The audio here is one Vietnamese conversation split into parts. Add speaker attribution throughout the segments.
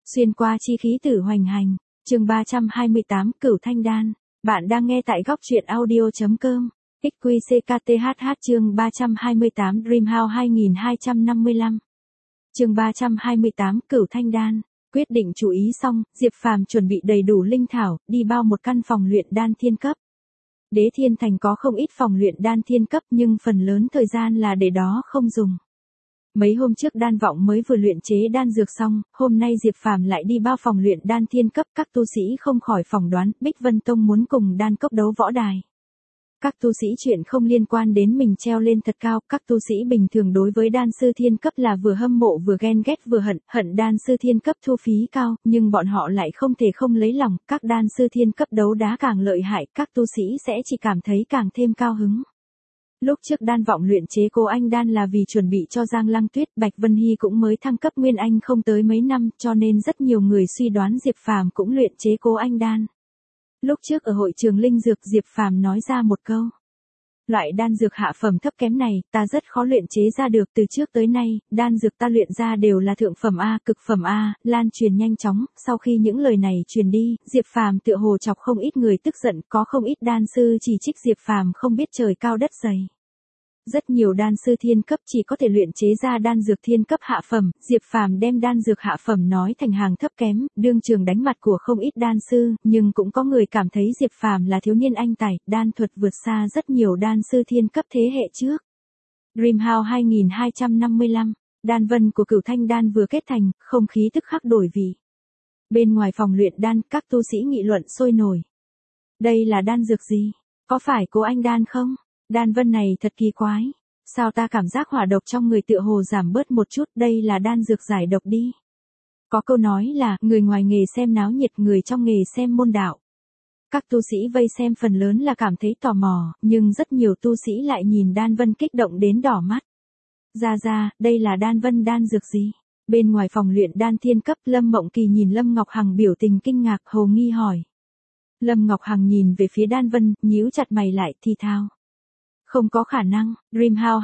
Speaker 1: Xuyên qua chi khí tử hoành hành, chương 328 Cửu Thanh Đan. Bạn đang nghe tại góc truyện audio.com. XQCKTHH chương 328 Dreamhouse 2255. Chương 328 Cửu Thanh Đan. Quyết định chú ý xong, Diệp Phàm chuẩn bị đầy đủ linh thảo, đi bao một căn phòng luyện đan thiên cấp. Đế Thiên Thành có không ít phòng luyện đan thiên cấp nhưng phần lớn thời gian là để đó không dùng. Mấy hôm trước Đan Vọng mới vừa luyện chế đan dược xong, hôm nay Diệp Phàm lại đi bao phòng luyện đan thiên cấp, các tu sĩ không khỏi phỏng đoán Bích Vân Tông muốn cùng Đan Cốc đấu võ đài. Các tu sĩ chuyện không liên quan đến mình treo lên thật cao, các tu sĩ bình thường đối với đan sư thiên cấp là vừa hâm mộ vừa ghen ghét vừa hận đan sư thiên cấp thu phí cao, nhưng bọn họ lại không thể không lấy lòng, các đan sư thiên cấp đấu đá càng lợi hại, các tu sĩ sẽ chỉ cảm thấy càng thêm cao hứng. Lúc trước Đan Vọng luyện chế Cô Anh Đan là vì chuẩn bị cho Giang Lăng Tuyết, Bạch Vân Hy cũng mới thăng cấp Nguyên Anh không tới mấy năm, cho nên rất nhiều người suy đoán Diệp Phàm cũng luyện chế Cô Anh Đan. Lúc trước ở hội trường linh dược, Diệp Phàm nói ra một câu: loại đan dược hạ phẩm thấp kém này, ta rất khó luyện chế ra được, từ trước tới nay, đan dược ta luyện ra đều là thượng phẩm A, cực phẩm A, lan truyền nhanh chóng. Sau khi những lời này truyền đi, Diệp Phàm tựa hồ chọc không ít người tức giận, có không ít đan sư chỉ trích Diệp Phàm không biết trời cao đất dày. Rất nhiều đan sư thiên cấp chỉ có thể luyện chế ra đan dược thiên cấp hạ phẩm, Diệp Phàm đem đan dược hạ phẩm nói thành hàng thấp kém, đương trường đánh mặt của không ít đan sư, nhưng cũng có người cảm thấy Diệp Phàm là thiếu niên anh tài, đan thuật vượt xa rất nhiều đan sư thiên cấp thế hệ trước. Dreamhouse 2255, đan vân của Cửu Thanh Đan vừa kết thành, không khí tức khắc đổi vị. Bên ngoài phòng luyện đan, các tu sĩ nghị luận sôi nổi. Đây là đan dược gì? Có phải Cô Anh Đan không? Đan vân này thật kỳ quái. Sao ta cảm giác hỏa độc trong người tựa hồ giảm bớt một chút, đây là đan dược giải độc đi. Có câu nói là, người ngoài nghề xem náo nhiệt, người trong nghề xem môn đạo. Các tu sĩ vây xem phần lớn là cảm thấy tò mò, nhưng rất nhiều tu sĩ lại nhìn đan vân kích động đến đỏ mắt. Ra, đây là đan vân đan dược gì? Bên ngoài phòng luyện đan thiên cấp, Lâm Mộng Kỳ nhìn Lâm Ngọc Hằng biểu tình kinh ngạc, hồ nghi hỏi. Lâm Ngọc Hằng nhìn về phía đan vân, nhíu chặt mày lại, thì thào: không có khả năng. Dreamhouse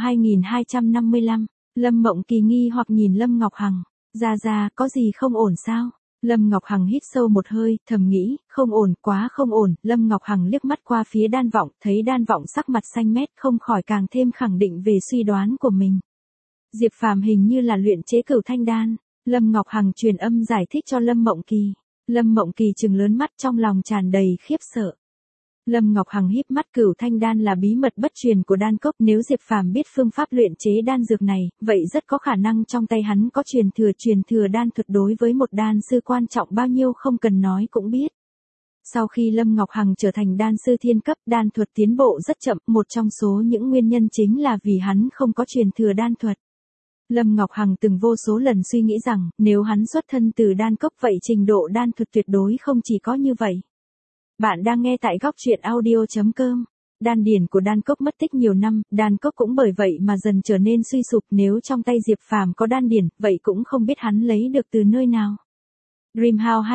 Speaker 1: 2255, Lâm Mộng Kỳ nghi hoặc nhìn Lâm Ngọc Hằng. Ra, có gì không ổn sao? Lâm Ngọc Hằng hít sâu một hơi, thầm nghĩ, không ổn, quá không ổn. Lâm Ngọc Hằng liếc mắt qua phía Đan Vọng, thấy Đan Vọng sắc mặt xanh mét, không khỏi càng thêm khẳng định về suy đoán của mình. Diệp Phàm hình như là luyện chế Cửu Thanh Đan. Lâm Ngọc Hằng truyền âm giải thích cho Lâm Mộng Kỳ. Lâm Mộng Kỳ trừng lớn mắt, trong lòng tràn đầy khiếp sợ. Lâm Ngọc Hằng híp mắt, Cửu Thanh Đan là bí mật bất truyền của Đan Cốc, nếu Diệp Phàm biết phương pháp luyện chế đan dược này, vậy rất có khả năng trong tay hắn có truyền thừa đan thuật, đối với một đan sư quan trọng bao nhiêu không cần nói cũng biết. Sau khi Lâm Ngọc Hằng trở thành đan sư thiên cấp, đan thuật tiến bộ rất chậm, một trong số những nguyên nhân chính là vì hắn không có truyền thừa đan thuật. Lâm Ngọc Hằng từng vô số lần suy nghĩ rằng, nếu hắn xuất thân từ Đan Cốc vậy trình độ đan thuật tuyệt đối không chỉ có như vậy. Bạn đang nghe tại góc truyện audio.com. Đan điển của Đan Cốc mất tích nhiều năm, Đan Cốc cũng bởi vậy mà dần trở nên suy sụp, nếu trong tay Diệp Phàm có đan điển, vậy cũng không biết hắn lấy được từ nơi nào. Dreamhouse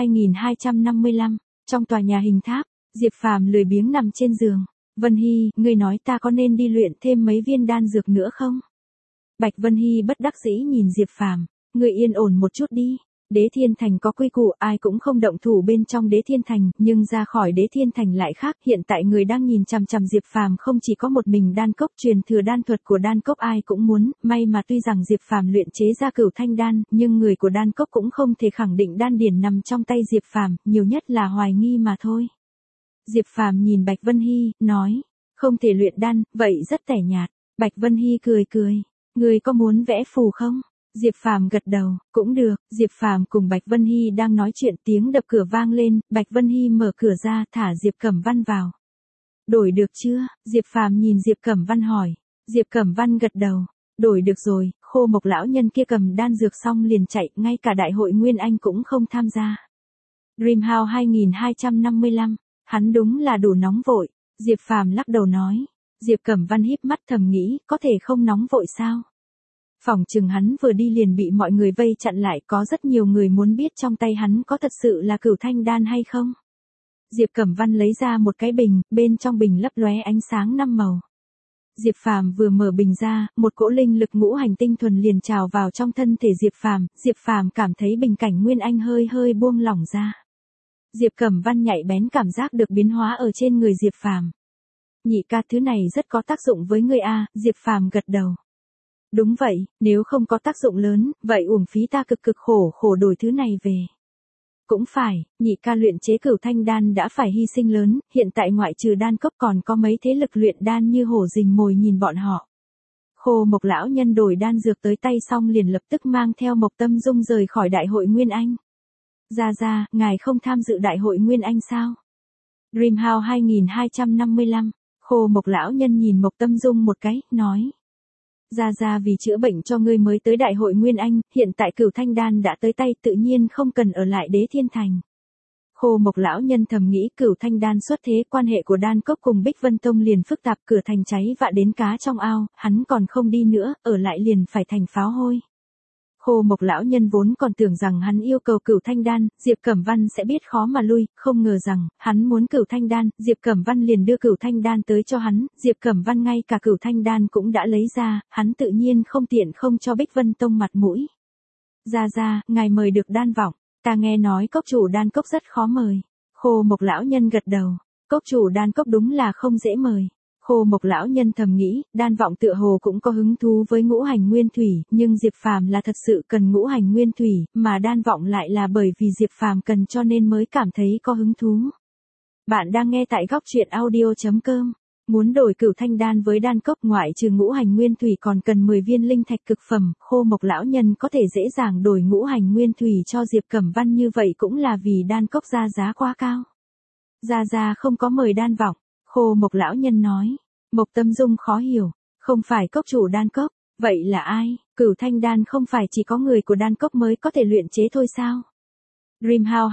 Speaker 1: 2255, trong tòa nhà hình tháp, Diệp Phàm lười biếng nằm trên giường. Vân Hy, ngươi nói ta có nên đi luyện thêm mấy viên đan dược nữa không? Bạch Vân Hy bất đắc dĩ nhìn Diệp Phàm, ngươi yên ổn một chút đi. Đế Thiên Thành có quy củ, ai cũng không động thủ bên trong Đế Thiên Thành, nhưng ra khỏi Đế Thiên Thành lại khác, hiện tại người đang nhìn chằm chằm Diệp Phàm không chỉ có một mình Đan Cốc, truyền thừa đan thuật của Đan Cốc ai cũng muốn, may mà tuy rằng Diệp Phàm luyện chế ra Cửu Thanh Đan, nhưng người của Đan Cốc cũng không thể khẳng định đan điển nằm trong tay Diệp Phàm, nhiều nhất là hoài nghi mà thôi. Diệp Phàm nhìn Bạch Vân Hy, nói, không thể luyện đan, vậy rất tẻ nhạt. Bạch Vân Hy cười, người có muốn vẽ phù không? Diệp Phàm gật đầu, cũng được. Diệp Phàm cùng Bạch Vân Hy đang nói chuyện, tiếng đập cửa vang lên, Bạch Vân Hy mở cửa ra, thả Diệp Cẩm Văn vào. Đổi được chưa? Diệp Phàm nhìn Diệp Cẩm Văn hỏi. Diệp Cẩm Văn gật đầu, đổi được rồi, Khô Mộc lão nhân kia cầm đan dược xong liền chạy, ngay cả đại hội Nguyên Anh cũng không tham gia. Dreamhouse 2255, hắn đúng là đủ nóng vội. Diệp Phàm lắc đầu nói. Diệp Cẩm Văn híp mắt thầm nghĩ, có thể không nóng vội sao? Phỏng chừng hắn vừa đi liền bị mọi người vây chặn lại, có rất nhiều người muốn biết trong tay hắn có thật sự là Cửu Thanh Đan hay không. Diệp Cẩm Văn lấy ra một cái bình, bên trong bình lấp lóe ánh sáng 5 màu. Diệp Phàm vừa mở bình ra, một cỗ linh lực ngũ hành tinh thuần liền trào vào trong thân thể Diệp Phàm cảm thấy bình cảnh Nguyên Anh hơi hơi buông lỏng ra. Diệp Cẩm Văn nhạy bén cảm giác được biến hóa ở trên người Diệp Phàm. Nhị ca, thứ này rất có tác dụng với ngươi a, Diệp Phàm gật đầu. Đúng vậy, nếu không có tác dụng lớn, vậy uổng phí ta cực khổ đổi thứ này về. Cũng phải, nhị ca luyện chế Cửu Thanh Đan đã phải hy sinh lớn, hiện tại ngoại trừ đan cốc còn có mấy thế lực luyện đan như hổ rình mồi nhìn bọn họ. Khô Mộc lão nhân đổi đan dược tới tay xong liền lập tức mang theo Mộc Tâm Dung rời khỏi Đại hội Nguyên Anh. Ra, ngài không tham dự Đại hội Nguyên Anh sao? Dreamhouse 2255, Khô Mộc lão nhân nhìn Mộc Tâm Dung một cái, nói. Ra vì chữa bệnh cho ngươi mới tới Đại hội Nguyên Anh, hiện tại Cửu Thanh Đan đã tới tay tự nhiên không cần ở lại Đế Thiên Thành. Khô Mộc lão nhân thầm nghĩ Cửu Thanh Đan xuất thế, quan hệ của Đan Cốc cùng Bích Vân Tông liền phức tạp, cửa thành cháy vạ đến cá trong ao, hắn còn không đi nữa, ở lại liền phải thành pháo hôi. Khô Mộc lão nhân vốn còn tưởng rằng hắn yêu cầu Cửu Thanh Đan, Diệp Cẩm Văn sẽ biết khó mà lui, không ngờ rằng, hắn muốn Cửu Thanh Đan, Diệp Cẩm Văn liền đưa Cửu Thanh Đan tới cho hắn, Diệp Cẩm Văn ngay cả Cửu Thanh Đan cũng đã lấy ra, hắn tự nhiên không tiện không cho Bích Vân Tông mặt mũi. Ra, ngài mời được đan vọng, ta nghe nói cốc chủ đan cốc rất khó mời. Khô Mộc lão nhân gật đầu, cốc chủ đan cốc đúng là không dễ mời. Khô Mộc lão nhân thầm nghĩ, đan vọng tựa hồ cũng có hứng thú với ngũ hành nguyên thủy, nhưng Diệp Phàm là thật sự cần ngũ hành nguyên thủy, mà đan vọng lại là bởi vì Diệp Phàm cần cho nên mới cảm thấy có hứng thú. Bạn đang nghe tại góc truyện audio.com. Muốn đổi Cửu Thanh Đan với đan cốc ngoại trừ ngũ hành nguyên thủy còn cần 10 viên linh thạch cực phẩm, Khô Mộc lão nhân có thể dễ dàng đổi ngũ hành nguyên thủy cho Diệp Cẩm Văn như vậy cũng là vì đan cốc ra giá quá cao. Ra không có mời đan vọng, Khô Mộc lão nhân nói. Mộc Tâm Dung khó hiểu, không phải cốc chủ đan cốc, vậy là ai? Cửu Thanh Đan không phải chỉ có người của đan cốc mới có thể luyện chế thôi sao? Dreamhouse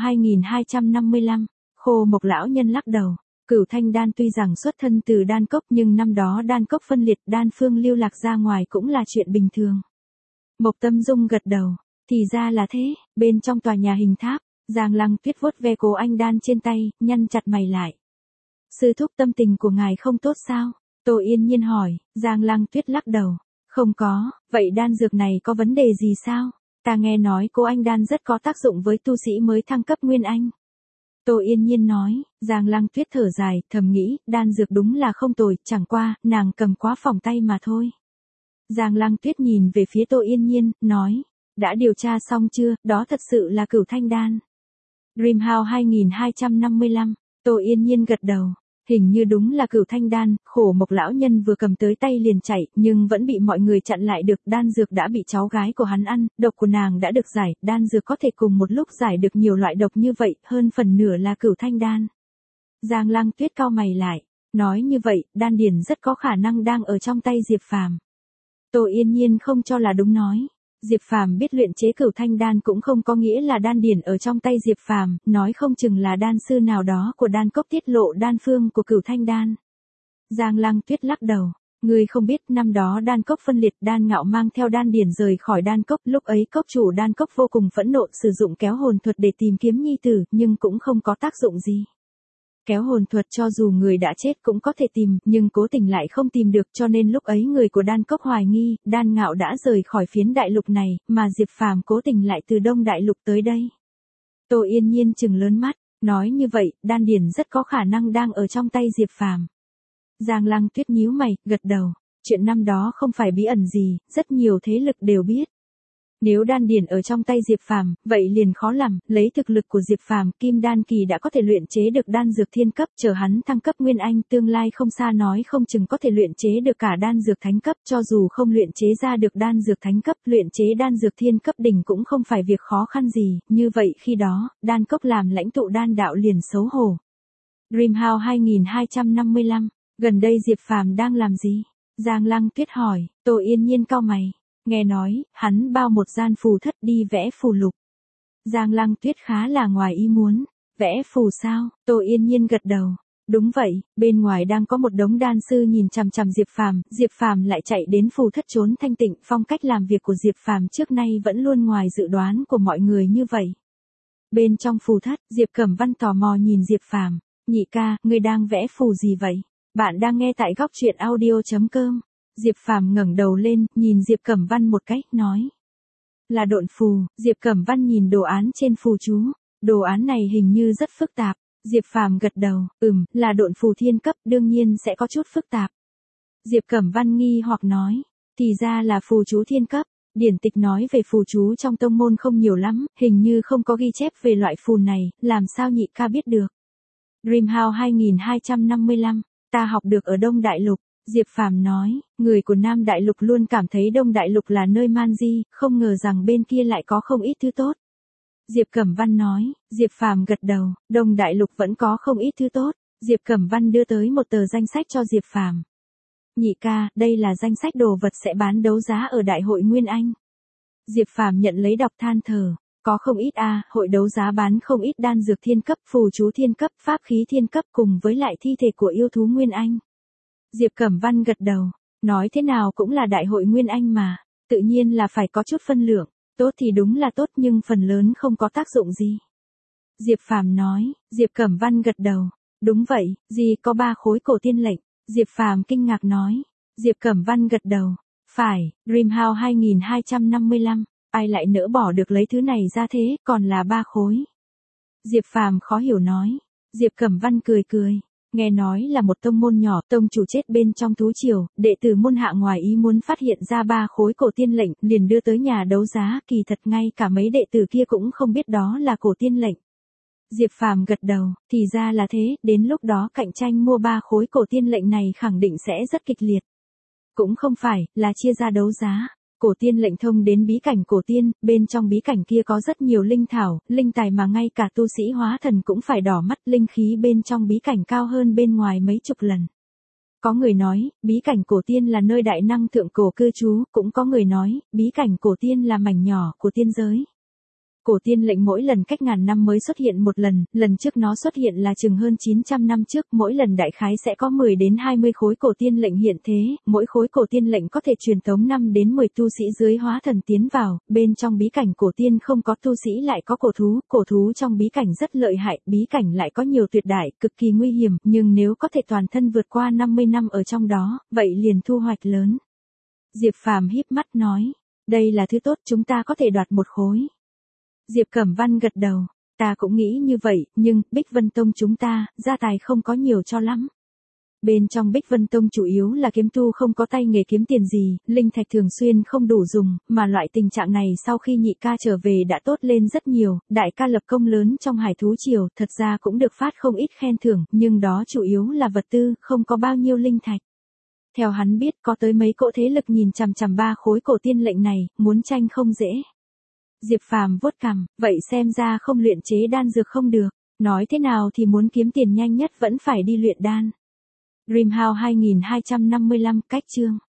Speaker 1: 2255, Khô Mộc lão nhân lắc đầu. Cửu Thanh Đan tuy rằng xuất thân từ đan cốc nhưng năm đó đan cốc phân liệt, đan phương lưu lạc ra ngoài cũng là chuyện bình thường. Mộc Tâm Dung gật đầu, thì ra là thế. Bên trong tòa nhà hình tháp, Giang Lăng Tuyết vuốt ve cố anh đan trên tay, nhăn chặt mày lại. Sư thúc, tâm tình của ngài không tốt sao? Tô Yên Nhiên hỏi. Giang Lăng Tuyết lắc đầu. Không có, vậy đan dược này có vấn đề gì sao? Ta nghe nói cố anh đan rất có tác dụng với tu sĩ mới thăng cấp Nguyên Anh. Tô Yên Nhiên nói. Giang Lăng Tuyết thở dài, thầm nghĩ, đan dược đúng là không tồi, chẳng qua, nàng cầm quá phỏng tay mà thôi. Giang Lăng Tuyết nhìn về phía Tô Yên Nhiên, nói. Đã điều tra xong chưa, đó thật sự là Cửu Thanh Đan. Dreamhouse 2255, Tô Yên Nhiên gật đầu. Hình như đúng là Cửu Thanh Đan, Khổ Mộc lão nhân vừa cầm tới tay liền chạy, nhưng vẫn bị mọi người chặn lại được, đan dược đã bị cháu gái của hắn ăn, độc của nàng đã được giải, đan dược có thể cùng một lúc giải được nhiều loại độc như vậy, hơn phần nửa là Cửu Thanh Đan. Giang Lăng Tuyết cau mày lại, nói như vậy, đan điển rất có khả năng đang ở trong tay Diệp Phàm. Tô Yên Nhiên không cho là đúng nói. Diệp Phàm biết luyện chế Cửu Thanh Đan cũng không có nghĩa là đan điển ở trong tay Diệp Phàm, nói không chừng là đan sư nào đó của đan cốc tiết lộ đan phương của Cửu Thanh Đan. Giang Lăng Tuyết lắc đầu, ngươi không biết năm đó đan cốc phân liệt, đan ngạo mang theo đan điển rời khỏi đan cốc, lúc ấy cốc chủ đan cốc vô cùng phẫn nộ, sử dụng kéo hồn thuật để tìm kiếm nhi tử, nhưng cũng không có tác dụng gì. Kéo hồn thuật cho dù người đã chết cũng có thể tìm, nhưng cố tình lại không tìm được, cho nên lúc ấy người của đan cốc hoài nghi, đan ngạo đã rời khỏi phiến đại lục này, mà Diệp Phàm cố tình lại từ Đông Đại Lục tới đây. Tô Yên Nhiên trừng lớn mắt, nói như vậy, đan điển rất có khả năng đang ở trong tay Diệp Phàm. Giang Lăng Tuyết nhíu mày, gật đầu, chuyện năm đó không phải bí ẩn gì, rất nhiều thế lực đều biết. Nếu đan điển ở trong tay Diệp Phàm, vậy liền khó làm, lấy thực lực của Diệp Phàm, Kim Đan kỳ đã có thể luyện chế được đan dược thiên cấp, chờ hắn thăng cấp Nguyên Anh, tương lai không xa nói không chừng có thể luyện chế được cả đan dược thánh cấp, cho dù không luyện chế ra được đan dược thánh cấp, luyện chế đan dược thiên cấp đỉnh cũng không phải việc khó khăn gì, như vậy khi đó, đan cốc làm lãnh tụ đan đạo liền xấu hổ. Dreamhouse 2255, gần đây Diệp Phàm đang làm gì? Giang Lăng Tuyết hỏi. Tô Yên Nhiên cau mày. Nghe nói, hắn bao một gian phù thất đi vẽ phù lục. Giang Lăng Tuyết khá là ngoài ý muốn. Vẽ phù sao? Tô Yên Nhiên gật đầu. Đúng vậy, bên ngoài đang có một đống đan sư nhìn chằm chằm Diệp Phàm lại chạy đến phù thất trốn thanh tịnh, phong cách làm việc của Diệp Phàm trước nay vẫn luôn ngoài dự đoán của mọi người như vậy. Bên trong phù thất, Diệp Cẩm Văn tò mò nhìn Diệp Phàm, nhị ca, ngươi đang vẽ phù gì vậy? Bạn đang nghe tại góc truyện audio.com. Diệp Phàm ngẩng đầu lên, nhìn Diệp Cẩm Văn một cái, nói. Là độn phù. Diệp Cẩm Văn nhìn đồ án trên phù chú. Đồ án này hình như rất phức tạp. Diệp Phàm gật đầu, là độn phù thiên cấp, đương nhiên sẽ có chút phức tạp. Diệp Cẩm Văn nghi hoặc nói. Thì ra là phù chú thiên cấp. Điển tịch nói về phù chú trong tông môn không nhiều lắm, hình như không có ghi chép về loại phù này, làm sao nhị ca biết được. Dreamhouse 2255, ta học được ở Đông Đại Lục. Diệp Phàm nói, người của Nam Đại Lục luôn cảm thấy Đông Đại Lục là nơi man di, không ngờ rằng bên kia lại có không ít thứ tốt. Diệp Cẩm Văn nói, Diệp Phàm gật đầu, Đông Đại Lục vẫn có không ít thứ tốt. Diệp Cẩm Văn đưa tới một tờ danh sách cho Diệp Phàm. Nhị ca, đây là danh sách đồ vật sẽ bán đấu giá ở Đại hội Nguyên Anh. Diệp Phàm nhận lấy đọc than thở, có không ít hội đấu giá bán không ít đan dược thiên cấp, phù chú thiên cấp, pháp khí thiên cấp cùng với lại thi thể của yêu thú Nguyên Anh. Diệp Cẩm Văn gật đầu, nói thế nào cũng là Đại hội Nguyên Anh mà, tự nhiên là phải có chút phân lượng, tốt thì đúng là tốt nhưng phần lớn không có tác dụng gì. Diệp Phàm nói, Diệp Cẩm Văn gật đầu, đúng vậy, gì có 3 khối cổ tiên lệnh. Diệp Phàm kinh ngạc nói. Diệp Cẩm Văn gật đầu. Phải, Dreamhouse 2255, ai lại nỡ bỏ được lấy thứ này ra thế, còn là 3 khối. Diệp Phàm khó hiểu nói. Diệp Cẩm Văn cười cười. Nghe nói là một tông môn nhỏ, tông chủ chết bên trong thú triều, đệ tử môn hạ ngoài ý muốn phát hiện ra 3 khối cổ tiên lệnh, liền đưa tới nhà đấu giá, kỳ thật ngay cả mấy đệ tử kia cũng không biết đó là cổ tiên lệnh. Diệp Phàm gật đầu, thì ra là thế, đến lúc đó cạnh tranh mua 3 khối cổ tiên lệnh này khẳng định sẽ rất kịch liệt. Cũng không phải, là chia ra đấu giá. Cổ tiên lệnh thông đến bí cảnh cổ tiên, bên trong bí cảnh kia có rất nhiều linh thảo, linh tài mà ngay cả tu sĩ hóa thần cũng phải đỏ mắt, linh khí bên trong bí cảnh cao hơn bên ngoài mấy chục lần. Có người nói, bí cảnh cổ tiên là nơi đại năng thượng cổ cư trú, cũng có người nói, bí cảnh cổ tiên là mảnh nhỏ của tiên giới. Cổ tiên lệnh mỗi lần cách ngàn năm mới xuất hiện một lần, lần trước nó xuất hiện là chừng hơn 900 năm trước, mỗi lần đại khái sẽ có 10 đến 20 khối cổ tiên lệnh hiện thế, mỗi khối cổ tiên lệnh có thể truyền tống 5 đến 10 tu sĩ dưới hóa thần tiến vào, bên trong bí cảnh cổ tiên không có tu sĩ lại có cổ thú trong bí cảnh rất lợi hại, bí cảnh lại có nhiều tuyệt đại, cực kỳ nguy hiểm, nhưng nếu có thể toàn thân vượt qua 50 năm ở trong đó, vậy liền thu hoạch lớn. Diệp Phàm híp mắt nói, đây là thứ tốt, chúng ta có thể đoạt một khối. Diệp Cẩm Văn gật đầu, ta cũng nghĩ như vậy, nhưng Bích Vân Tông chúng ta, gia tài không có nhiều cho lắm. Bên trong Bích Vân Tông chủ yếu là kiếm tu không có tay nghề kiếm tiền gì, linh thạch thường xuyên không đủ dùng, mà loại tình trạng này sau khi nhị ca trở về đã tốt lên rất nhiều, đại ca lập công lớn trong hải thú triều, thật ra cũng được phát không ít khen thưởng, nhưng đó chủ yếu là vật tư, không có bao nhiêu linh thạch. Theo hắn biết có tới mấy cỗ thế lực nhìn chằm chằm 3 khối cổ tiên lệnh này, muốn tranh không dễ. Diệp Phàm vuốt cằm, vậy xem ra không luyện chế đan dược không được, nói thế nào thì muốn kiếm tiền nhanh nhất vẫn phải đi luyện đan. Dreamhouse 2255 cách chương